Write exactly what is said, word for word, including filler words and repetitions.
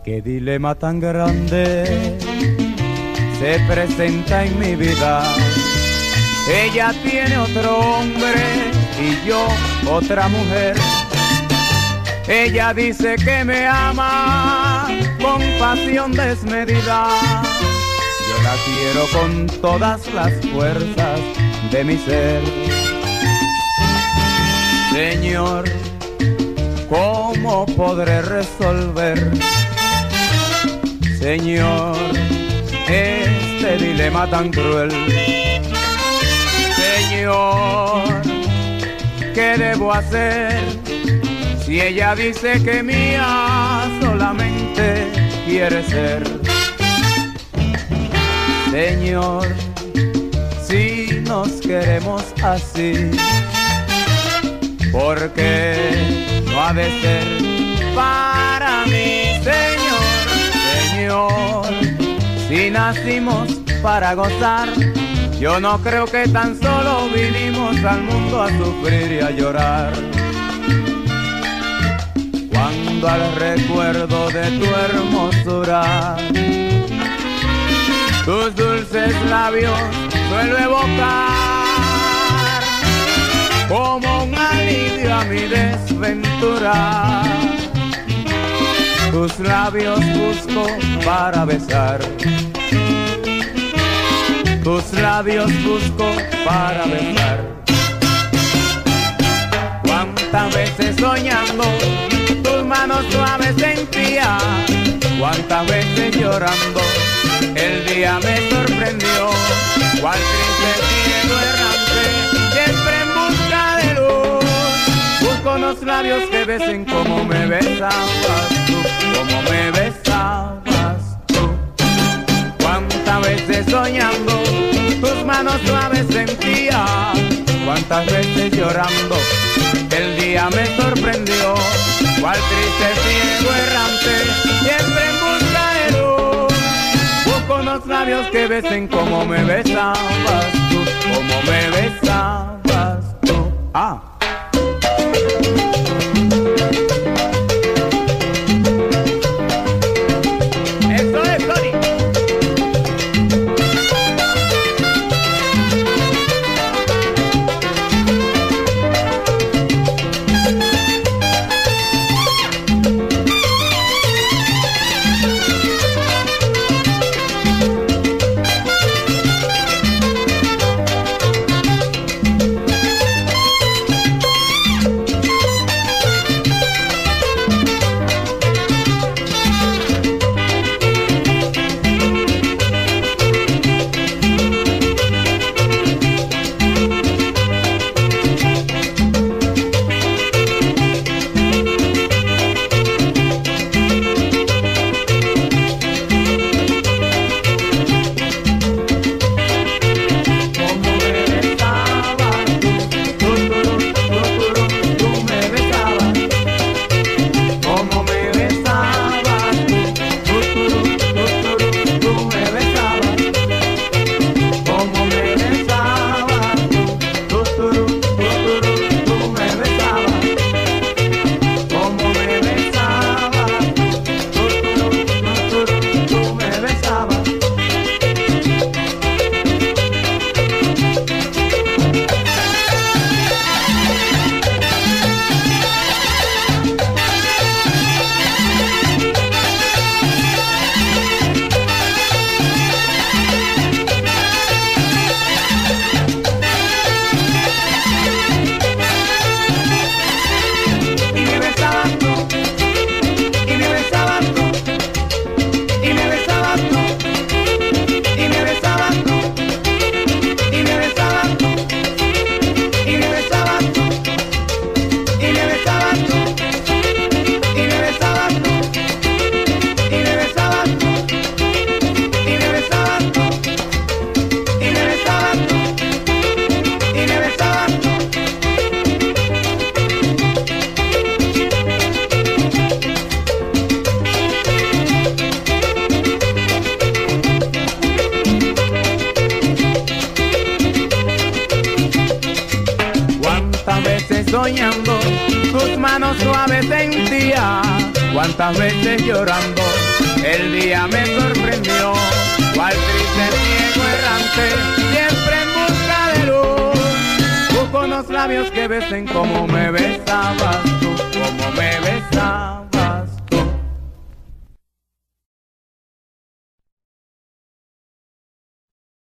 Qué dilema tan grande se presenta en mi vida. Ella tiene otro hombre y yo otra mujer. Ella dice que me ama con pasión desmedida. Yo la quiero con todas las fuerzas de mi ser. Señor, ¿cómo podré resolver, Señor, este dilema tan cruel? Señor, ¿qué debo hacer si ella dice que mía solamente quiere ser? Señor, si nos queremos así, ¿por qué no ha de ser para mí? Señor, Señor, si nacimos para gozar, yo no creo que tan solo vinimos al mundo a sufrir y a llorar. Cuando al recuerdo de tu hermosura, tus dulces labios suelo evocar, como un alivio a mi desventura, tus labios busco para besar. Tus labios busco para besar. Cuántas veces soñando tus manos suaves sentía, cuántas veces llorando el día me sorprendió. Cuál triste cielo errante, siempre en busca de luz, busco los labios que besen como me besabas tú, como me besabas tú. Cuántas veces soñando tus manos suaves sentía, cuántas veces llorando el día me sorprendió. Cuál triste ciego errante, siempre en busca de luz, busco los labios que besen como me besabas tú, como me besabas tú. Ah. Soñando tus manos suaves sentía, cuántas veces llorando El día me sorprendió, cual triste ciego errante, siempre en busca de luz. Busco unos labios que besen como me besabas tú, como me besabas.